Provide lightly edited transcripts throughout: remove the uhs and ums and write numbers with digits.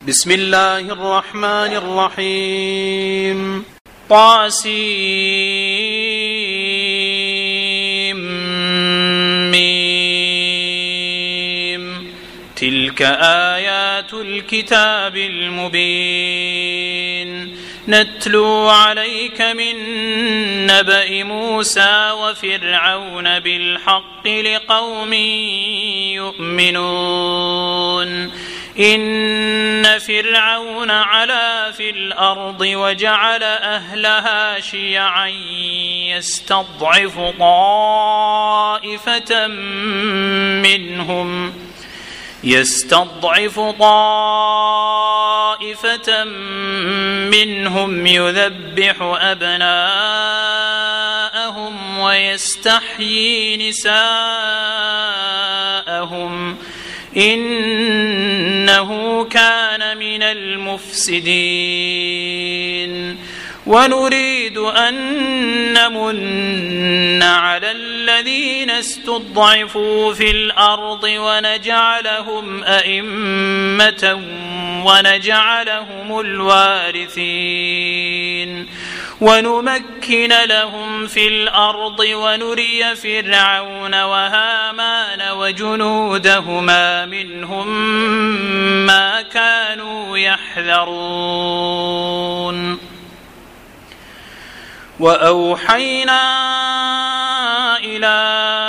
بسم الله الرحمن الرحيم. طاسيم. تلك آيات الكتاب المبين نتلو عليك من نبأ موسى وفرعون بالحق لقوم يؤمنون. إن فرعون علا في الأرض وجعل أهلها شيعا يستضعف طائفة منهم يذبح أبناءهم ويستحيي نساءهم إنه كان من المفسدين. ونريد أن نمن على الذين استضعفوا في الأرض ونجعلهم أئمة ونجعلهم الوارثين ونمكن لهم في الأرض ونري فرعون وهامان وجنودهما منهم ما كانوا يحذرون. وأوحينا إلى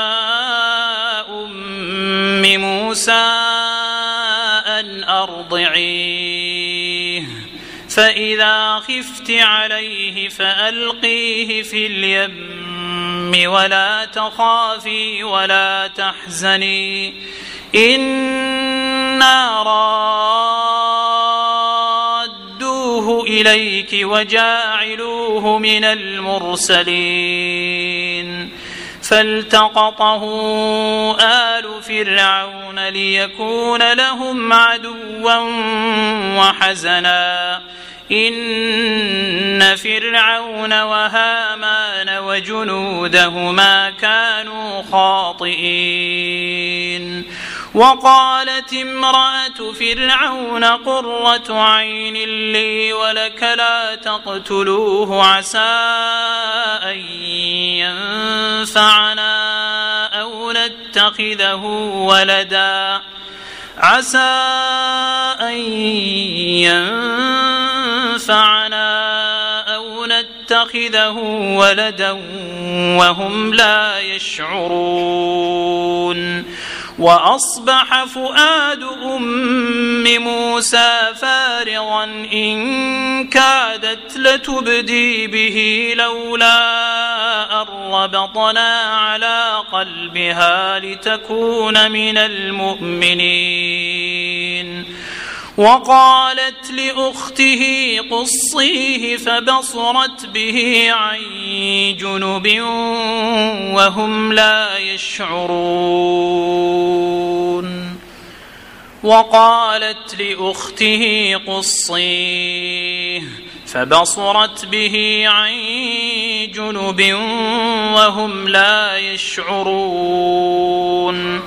أم موسى أن أرضعيه فإذا خفت عليه فألقيه في اليم ولا تخافي ولا تحزني إنا رادوه إليك وجاعلوه من المرسلين. فالتقطه آل فرعون ليكون لهم عدوا وحزنا إن فرعون وهامان وجنودهما كانوا خاطئين. وقالت امرأة فرعون قرة عين لي ولك لا تقتلوه عسى أن ينفعنا أو نتخذه ولدا وهم لا يشعرون. وأصبح فؤاد أم موسى فارغا إن كادت لتبدي به لولا أن ربطنا على قلبها لتكون من المؤمنين. وقالت لأخته قصيه فبصرت به عن جنب وهم لا يشعرون. وقالت لأخته قصيه فبصرت به عن جنب وهم لا يشعرون.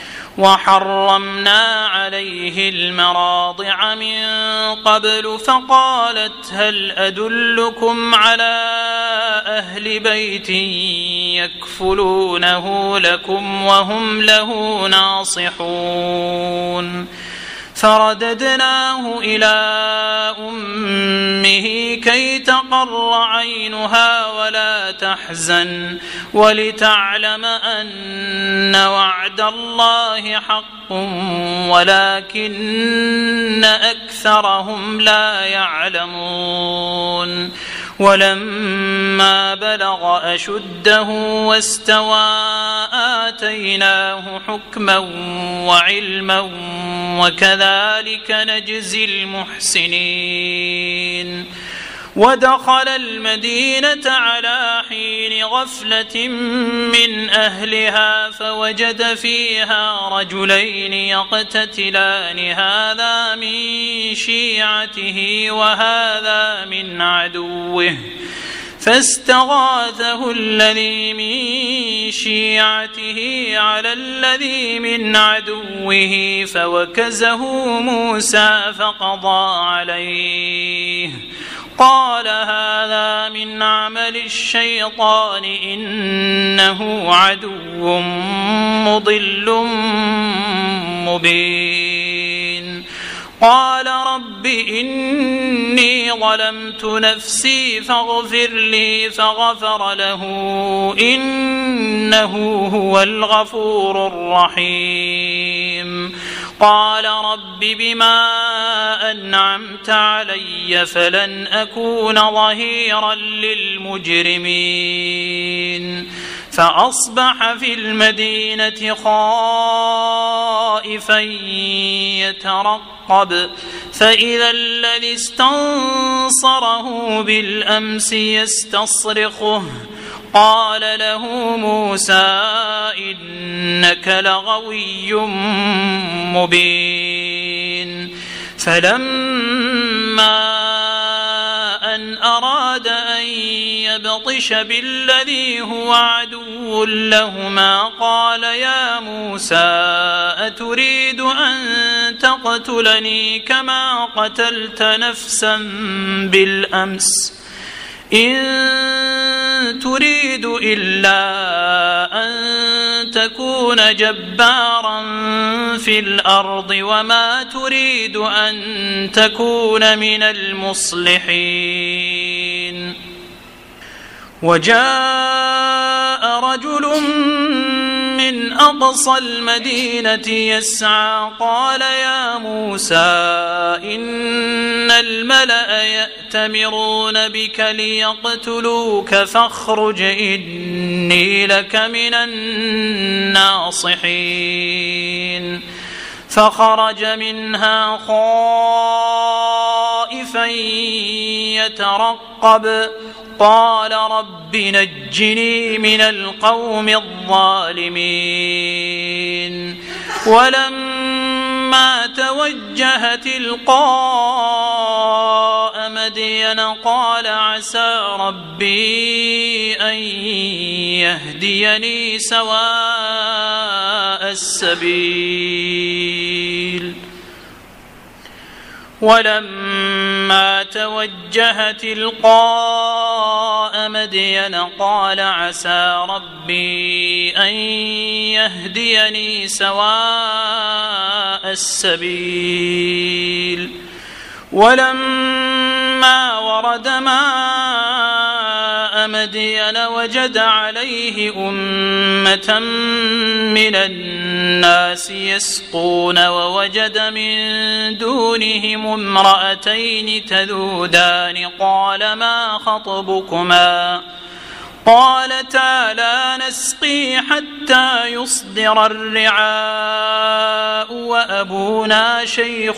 وحرمنا عليه المراضع من قبل فقالت هل أدلكم على أهل بيت يكفلونه لكم وهم له ناصحون. فرددناه إلى أمه كي تقر عينها ولا تحزن ولتعلم أن وعد الله حق ولكن أكثرهم لا يعلمون. ولما بلغ أشده واستوى آتيناه حكما وعلما وكذلك نجزي المحسنين. ودخل المدينة على حين غفلة من أهلها فوجد فيها رجلين يقتتلان هذا من شيعته وهذا من عدوه فاستغاثه الذي من شيعته على الذي من عدوه فوكزه موسى فقضى عليه قال هذا من عمل الشيطان إنه عدو مضل مبين قال رب إني ظلمت نفسي فاغفر لي فغفر له إنه هو الغفور الرحيم قال رب بما أنعمت علي فلن أكون ظهيرا للمجرمين فأصبح في المدينة خائفا يترقب فإذا الذي استنصره بالأمس يستصرخه قال له موسى إنك لغوي مبين فلما أن أراد أن يبطش بالذي هو عدو لهما قال يا موسى أتريد أن تقتلني كما قتلت نفسا بالأمس إن تريد إلا أن تكون جبارا في الأرض وما تريد أن تكون من المصلحين وجاء رجل من أقصى المدينة يسعى قال يا موسى إن الملأ يأتمرون بك ليقتلوك فاخرج إني لك من الناصحين فخرج منها خائفا يترقب قال رب نجني من القوم الظالمين ولما توجه تلقاء مدين قال عسى ربي أن يهديني سواء السبيل ولما توجه تلقاء مدين قال عسى ربي أن يهديني سواء السبيل ولما ورد ماء مدين وجد عليه أمة من الناس يسقون ووجد من دونهم امرأتين تذودان قال ما خطبكما قالتا لا نسقي حتى يصدر الرعاء وأبونا شيخ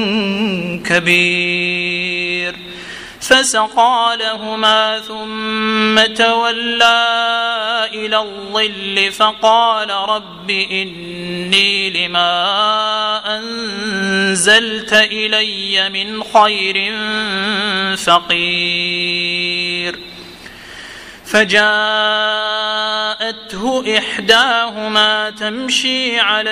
كبير فسقى لهما ثم تولى إلى الظل فقال رب إني لما أنزلت إلي من خير فقير فجاءته إحداهما تمشي على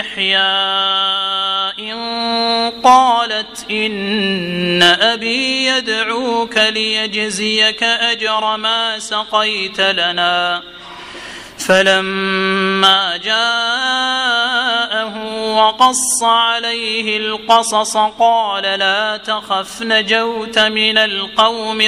استحياء قالت إن أبي يدعوك ليجزيك أجر ما سقيت لنا فلما جاءه وقص عليه القصص قال لا تخف نجوت من القوم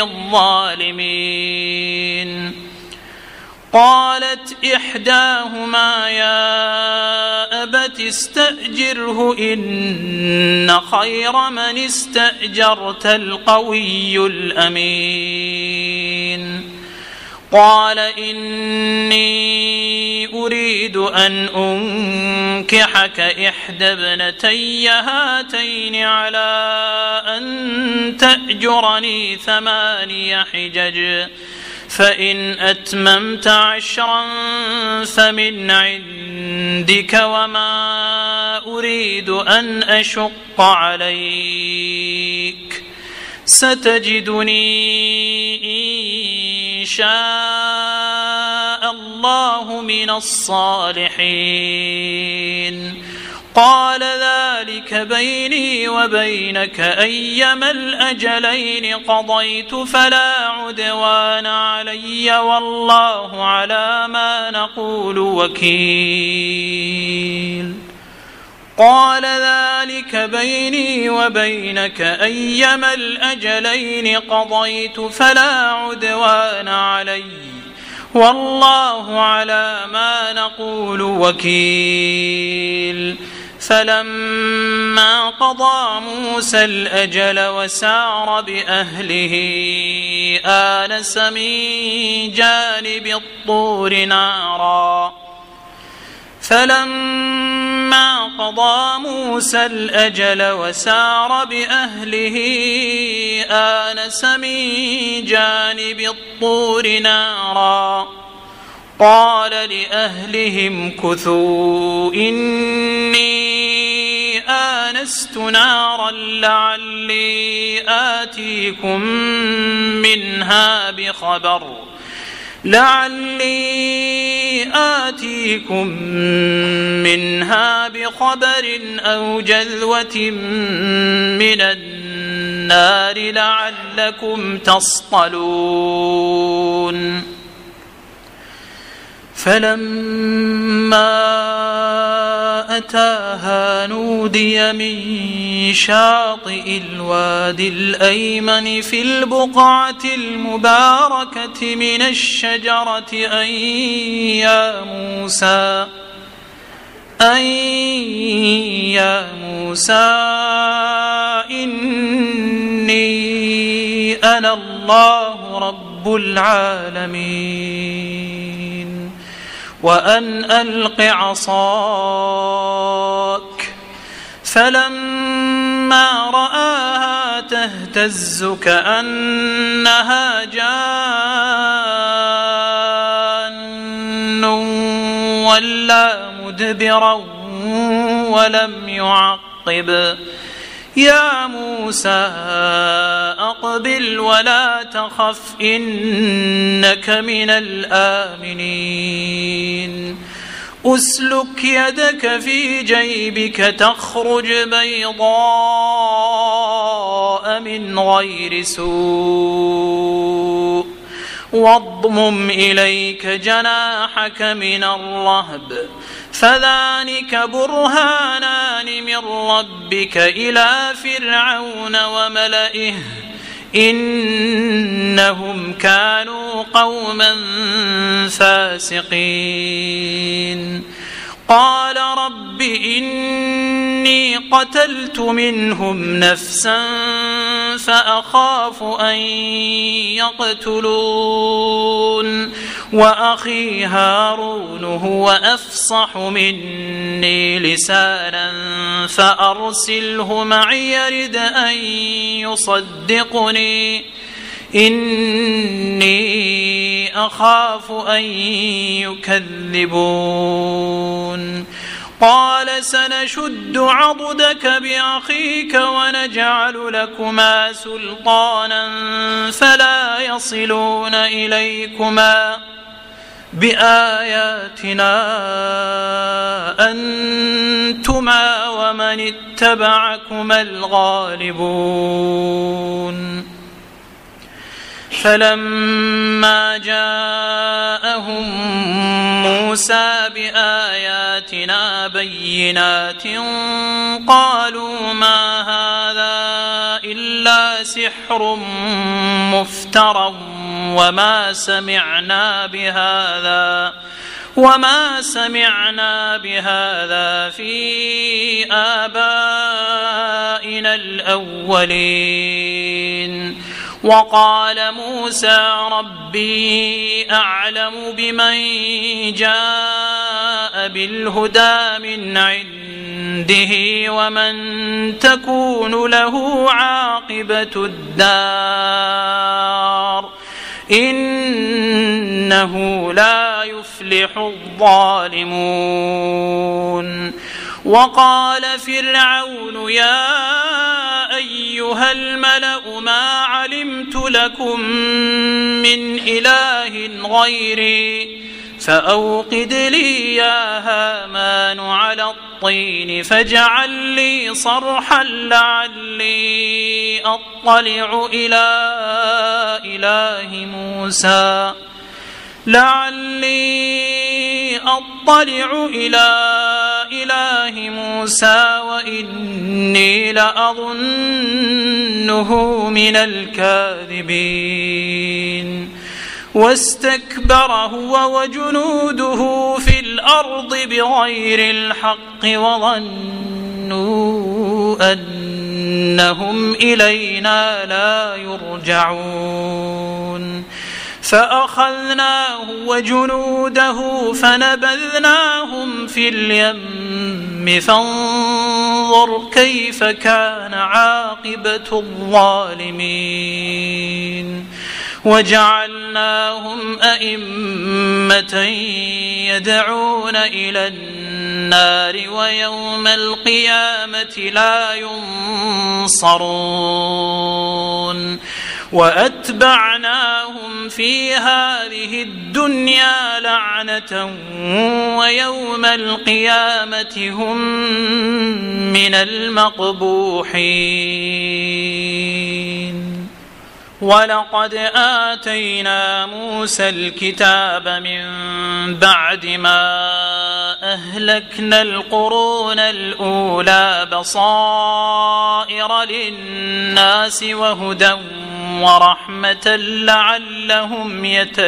الظالمين قالت إحداهما يا أبت استأجره إن خير من استأجرت القوي الأمين قال إني أريد أن أنكحك إحدى ابنتي هاتين على أن تأجرني 8 حجج فإن أتممت 10 فمن عندك وما أريد أن أشق عليك ستجدني إن شاء الله من الصالحين. قال ذلك بيني وبينك أيما الأجلين قضيت فلا عدوان علي والله على ما نقول وكيل. قال ذلك بيني وبينك أيما الأجلين قضيت فلا عدوان علي والله على ما نقول وكيل. فلما قضى موسى الأجل وسار بأهله آنس من جانب الطور نارا. فلما قضى موسى الأجل وسار بأهله آنس من جانب الطور نارا. قال لأهلهم كثوا إني آنست نارا لعلي آتيكم منها بخبر أو جذوة من النار لعلكم تصطلون. فلما أتاها نودي من شاطئ الوادي الأيمن في البقعة المباركة من الشجرة أن يا موسى إني أنا الله رب العالمين وأن ألق عصاك. فلما رآها تهتز كأنها جان ولا مدبرا ولم يعقب. يا موسى أقبل ولا تخف إنك من الآمنين. أسلك يدك في جيبك تخرج بيضاء من غير سوء واضمم إليك جناحك من الرهب فذلك برهانان من ربك إلى فرعون وملئه إنهم كانوا قوما فاسقين. قال رب إني قتلت منهم نفسا فأخاف أن يقتلون وأخي هارون هو أفصح مني لسانا فأرسله معي يرد أن يصدقني إني أخاف أن يكذبون. قال سنشد عضدك بأخيك ونجعل لكما سلطانا فلا يصلون إليكما بآياتنا أنتما ومن اتبعكما الغالبون. فلما جاءهم موسى بآياتنا بينات قالوا ما هذا إلا سحر مفترى وما سمعنا بهذا في آبائنا الأولين. وقال موسى ربي أعلم بمن جاء بالهدى من عنده ومن تكون له عاقبة الدار إنه لا يفلح الظالمون. وقال فرعون يا أيها الملأ ما علمت لكم من إله غيري فأوقد لي يا هامان على الطين فاجعل لي صرحا لعلي أطلع إلى إله موسى وإني لأظنه من الكاذبين واستكبر هو وجنوده في الأرض بغير الحق وظنوا أنهم إلينا لا يرجعون فأخذناه وجنوده فنبذناهم في اليم فانظر كيف كان عاقبة الظالمين وجعلناهم أئمة يدعون إلى النار ويوم القيامة لا ينصرون وأتبعناهم في هذه الدنيا لعنة ويوم القيامة هم من المقبوحين ولقد آتينا موسى الكتاب من بعد ما أهلكنا القرون الأولى بصائر للناس وهدى ورحمة لعلهم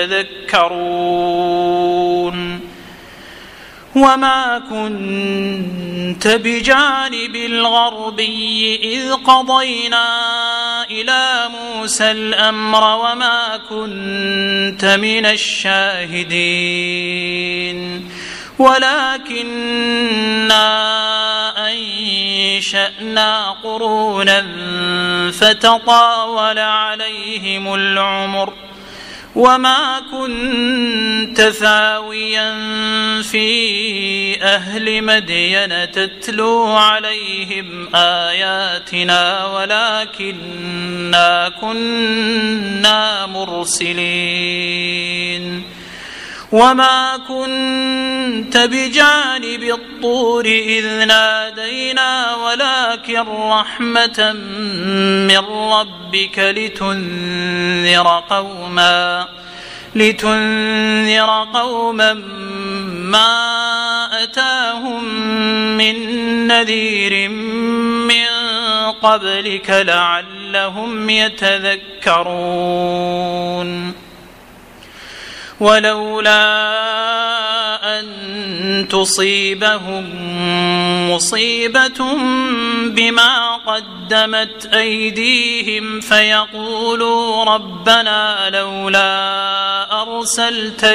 يتذكرون وما كنت بجانب الغربي إذ قضينا إلى موسى الأمر وما كنت من الشاهدين ولكننا أنشأنا قرونا فتطاول عليهم العمر وما كنت ثاويا في أهل مدين تتلو عليهم آياتنا ولكننا كنا مرسلين وما كنت بجانب الطور إذ نادينا ولكن رحمة من ربك لتنذر قوما ما أتاهم من نذير من قبلك لعلهم يتذكرون ولولا أن تصيبهم مصيبة بما قدمت أيديهم فيقولوا ربنا لولا أرسلت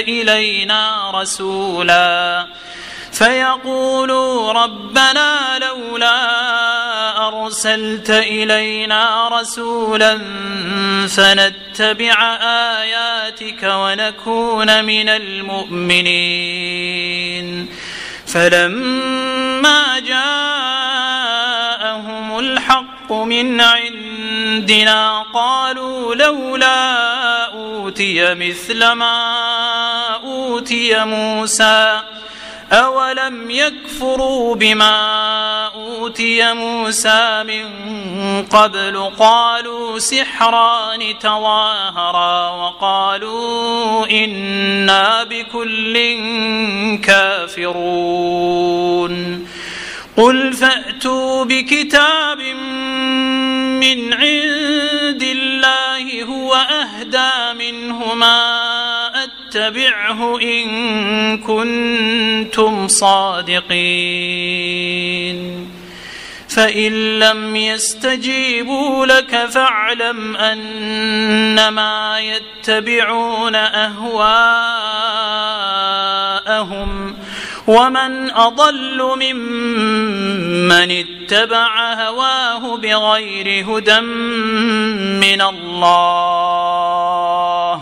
إلينا رسولا فنتبع آياتك ونكون من المؤمنين فلما جاءهم الحق من عندنا قالوا لولا أوتي مثل ما أوتي موسى أولم يكفروا بما أوتي موسى من قبل قالوا سحران تظاهرا وقالوا إنا بكل كافرون قل فأتوا بكتاب من عند الله هو أهدى منهما اتبعه إن كنتم صادقين فإن لم يستجيبوا لك فاعلم أنما يتبعون أهواءهم ومن أضل ممن اتبع هواه بغير هدى من الله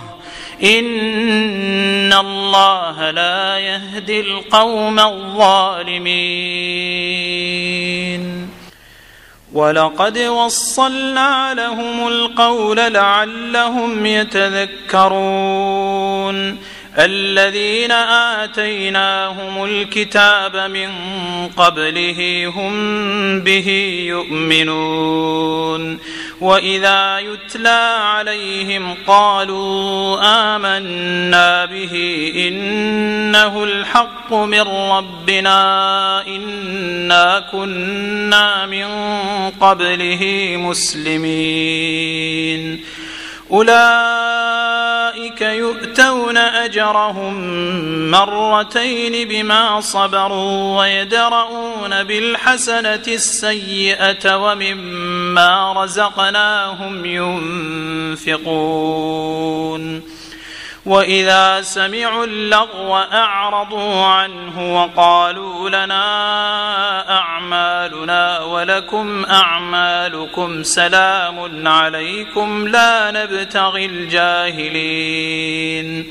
إن الله لا يهدي القوم الظالمين ولقد وصلنا لهم القول لعلهم يتذكرون الذين آتيناهم الكتاب من قبله هم به يؤمنون وإذا يتلى عليهم قالوا آمنا به إنه الحق من ربنا إنا كنا من قبله مسلمين أولئك يؤتون أجرهم مرتين بما صبروا ويدرؤون بالحسنة السيئة ومما رزقناهم ينفقون وإذا سمعوا اللغو أعرضوا عنه وقالوا لنا أعمالنا ولكم أعمالكم سلام عليكم لا نبتغي الجاهلين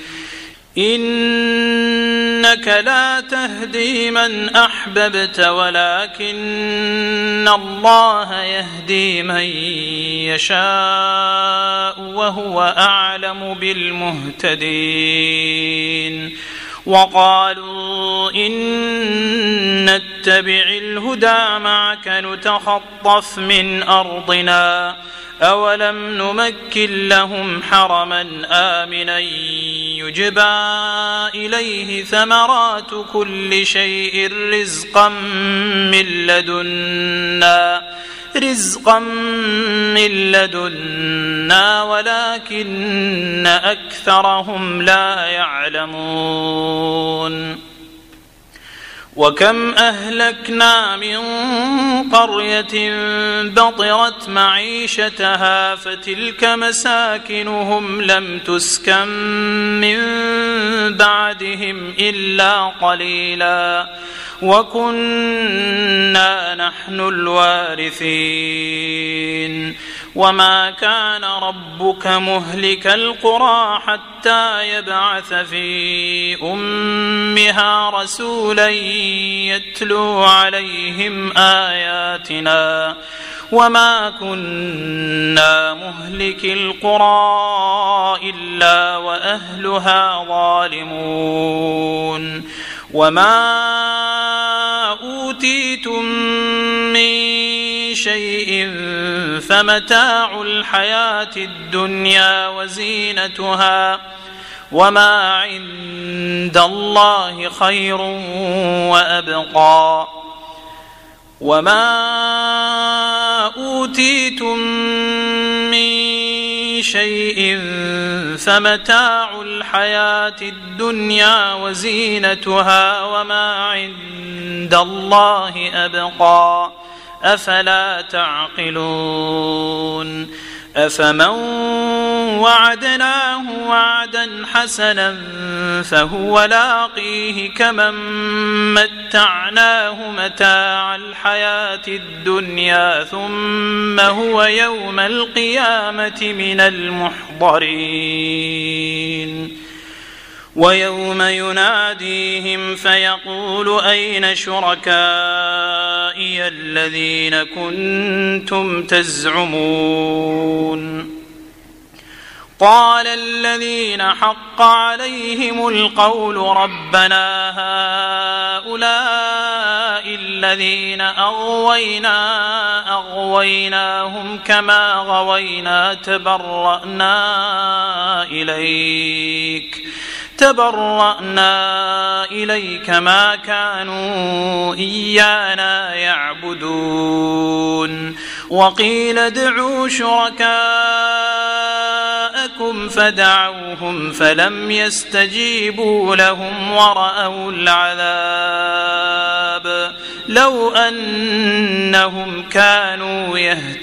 إنك لا تهدي من أحببت ولكن الله يهدي من يشاء وهو أعلم بالمهتدين وقالوا إن نتبع الهدى معك نتخطف من أرضنا أولم نمكن لهم حرما آمنا يجبى إليه ثمرات كل شيء رزقا من لدنا ولكن أكثرهم لا يعلمون وكم أهلكنا من قرية بطرت معيشتها فتلك مساكنهم لم تسكن من بعدهم إلا قليلا وكنا نحن الوارثين وما كان ربك مهلك القرى حتى يبعث في أمها رسولا يتلو عليهم آياتنا وما كنا مهلك القرى إلا وأهلها ظالمون وما أوتيتم من شيء فمتاع الحياة الدنيا وزينتها وما عند الله خير وأبقى وما أوتيتم من شيء فمتاع الحياة الدنيا وزينتها وما عند الله أبقى أفلا تعقلون أفمن وعدناه وعدا حسنا فهو لاقيه كمن متعناه متاع الحياة الدنيا ثم هو يوم القيامة من المحضرين ويوم يناديهم فيقول أين شركائي الذين كنتم تزعمون قال الذين حق عليهم القول ربنا هؤلاء الذين أغويناهم كما غوينا تبرأنا إليك ما كانوا إيانا يعبدون وقيل ادعوا شركاءكم فدعوهم فلم يستجيبوا لهم ورأوا العذاب لو أنهم كانوا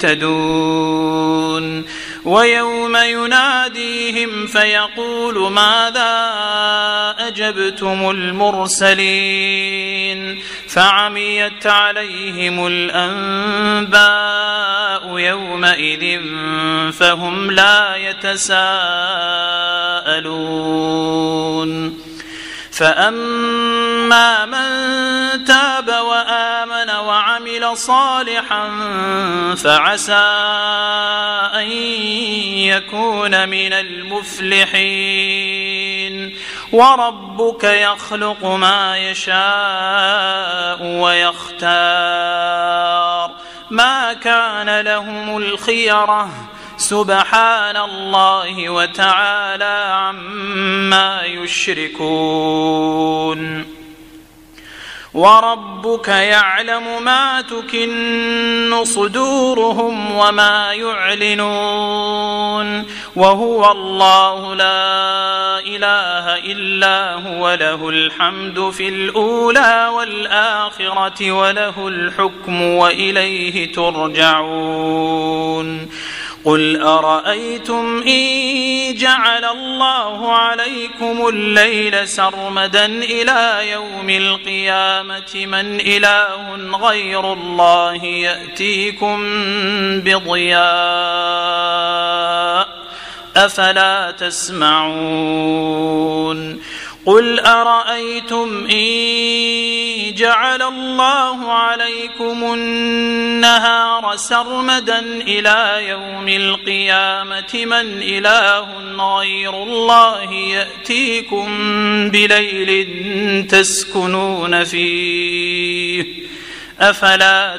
يهتدون ويوم يناديهم فيقول ماذا أجبتم المرسلين فعميت عليهم الأنباء يومئذ فهم لا يتساءلون فأما من تاب وآمن وعمل وعمل صالحا فعسى أن يكون من المفلحين. وربك يخلق ما يشاء ويختار ما كان لهم الخيرة سبحان الله وتعالى عما يشركون. وربك يعلم ما تكن صدورهم وما يعلنون وهو الله لا إله إلا هو له الحمد في الأولى والآخرة وله الحكم وإليه ترجعون. قل أرأيتم إن جعل الله عليكم الليل سرمدا إلى يوم القيامة من إله غير الله يأتيكم بضياء أفلا تسمعون. قل أرأيتم إن جعل الله عليكم النهار سرمدا إلى يوم القيامة من إله غير الله يأتيكم بليل تسكنون فيه أفلا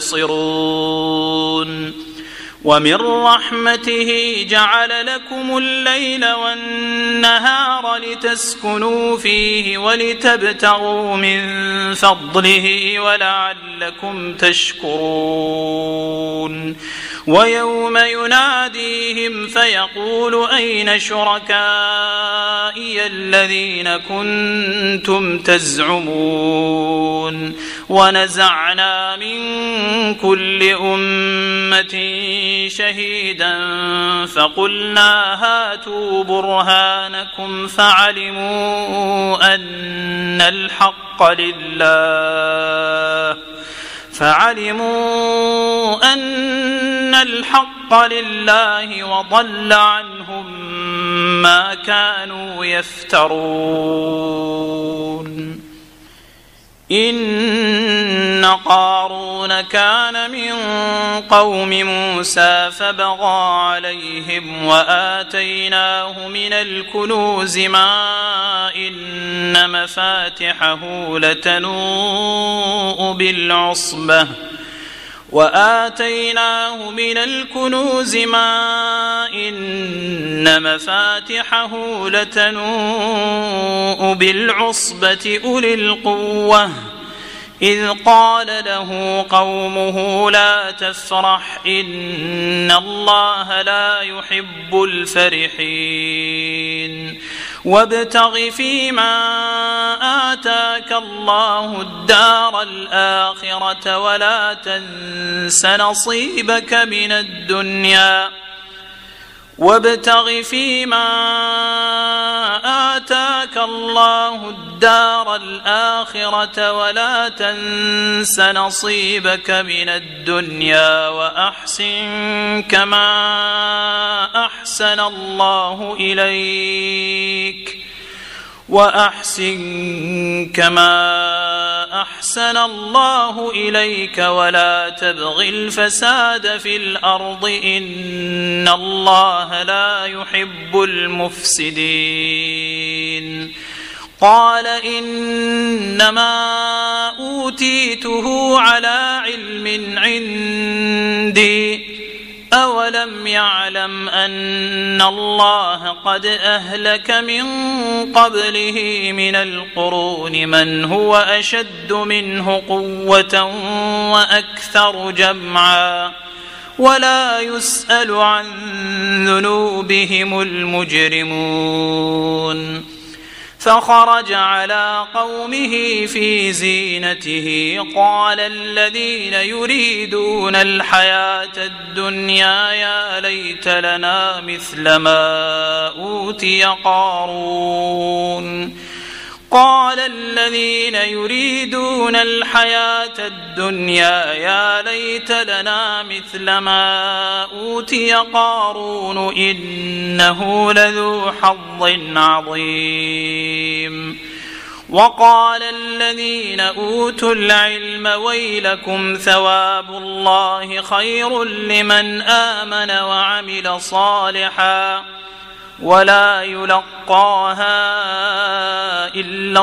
تبصرون. ومن رحمته جعل لكم الليل والنهار لتسكنوا فيه ولتبتغوا من فضله ولعلكم تشكرون. ويوم يناديهم فيقول أين شركائي الذين كنتم تزعمون. ونزعنا من كل أمة شهيدا فقلنا هاتوا برهانكم فعلموا أن الحق لله وضل عنهم ما كانوا يفترون. إن قارون كان من قوم موسى فبغى عليهم وآتيناه من الكنوز ما إن مفاتحه لتنوء بالعصبة أولي القوة إذ قال له قومه لا تفرح إن الله لا يحب الفرحين. وابتغ فيما آتاك الله الدار الآخرة ولا تنس نصيبك من الدنيا وأحسن كما أحسن الله إليك ولا تبغ الفساد في الأرض إن الله لا يحب المفسدين. قال إنما أوتيته على علم عندي أولم يعلم أن الله قد أهلك من قبله من القرون من هو أشد منه قوة وأكثر جمعا ولا يسأل عن ذنوبهم المجرمون. فخرج على قومه في زينته قال الذين يريدون الحياة الدنيا يا ليت لنا مثل ما أوتي قارون. قال الذين يريدون الحياة الدنيا يا ليت لنا مثل ما أوتي قارون إنه لذو حظ عظيم. وقال الذين أوتوا العلم ويلكم ثواب الله خير لمن آمن وعمل صالحا ولا يلقاها إلا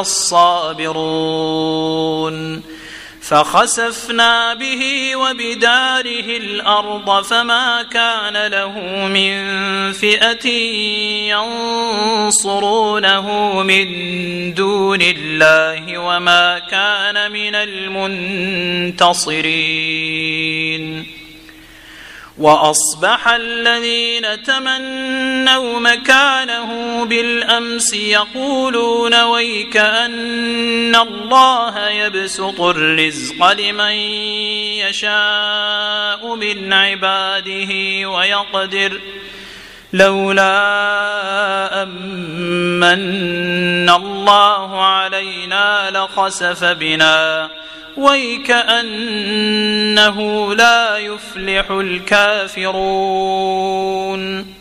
الصابرون فخسفنا به وبداره الأرض فما كان له من فئة ينصرونه من دون الله وما كان من المنتصرين وأصبح الذين تمنوا مكانه بالأمس يقولون ويك أن الله يبسط الرزق لمن يشاء من عباده ويقدر لولا أمن الله علينا لخسف بنا ويكأنه لا يفلح الكافرون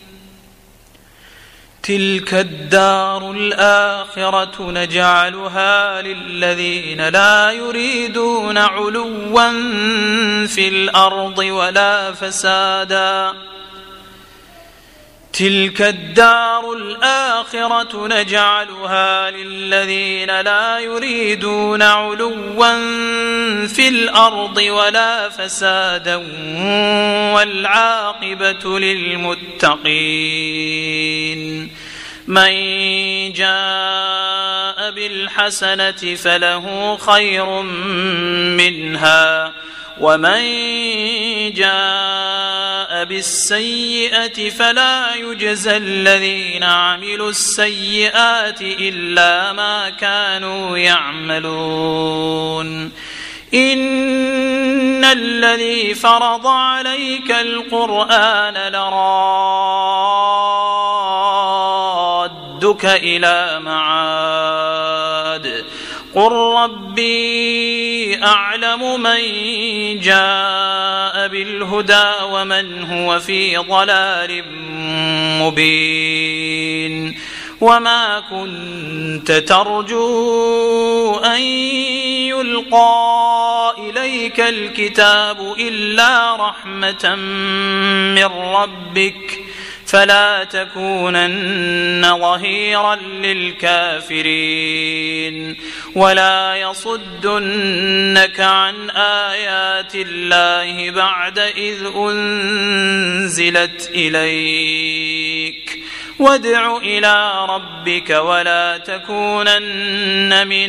تلك الدار الآخرة نجعلها للذين لا يريدون علوا في الأرض ولا فسادا تلك الدار الآخرة نجعلها للذين لا يريدون علوا في الأرض ولا فسادا والعاقبة للمتقين من جاء بالحسنة فله خير منها ومن جاء بالسيئة فلا يجزى الذين عملوا السيئات إلا ما كانوا يعملون إن الذي فرض عليك القرآن لرادك إلى معاد قل ربي أعلم من جاء بالهدى ومن هو في ضلال مبين وما كنت ترجو أن يلقى إليك الكتاب إلا رحمة من ربك فلا تكونن ظهيرا للكافرين ولا يصدنك عن آيات الله بعد إذ أنزلت إليك وادع إلى ربك ولا تكونن من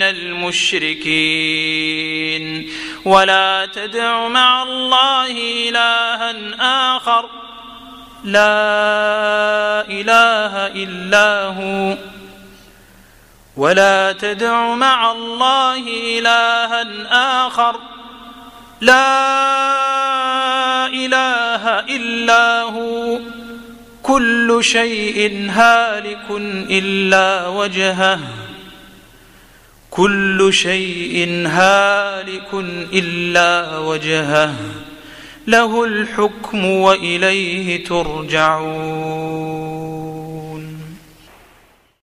المشركين ولا تدع مع الله إلها آخر لا إله إلا هو ولا تدع مع الله إلها آخر لا إله إلا هو كل شيء هالك إلا وجهه كل شيء هالك إلا وجهه له الحكم وإليه ترجعون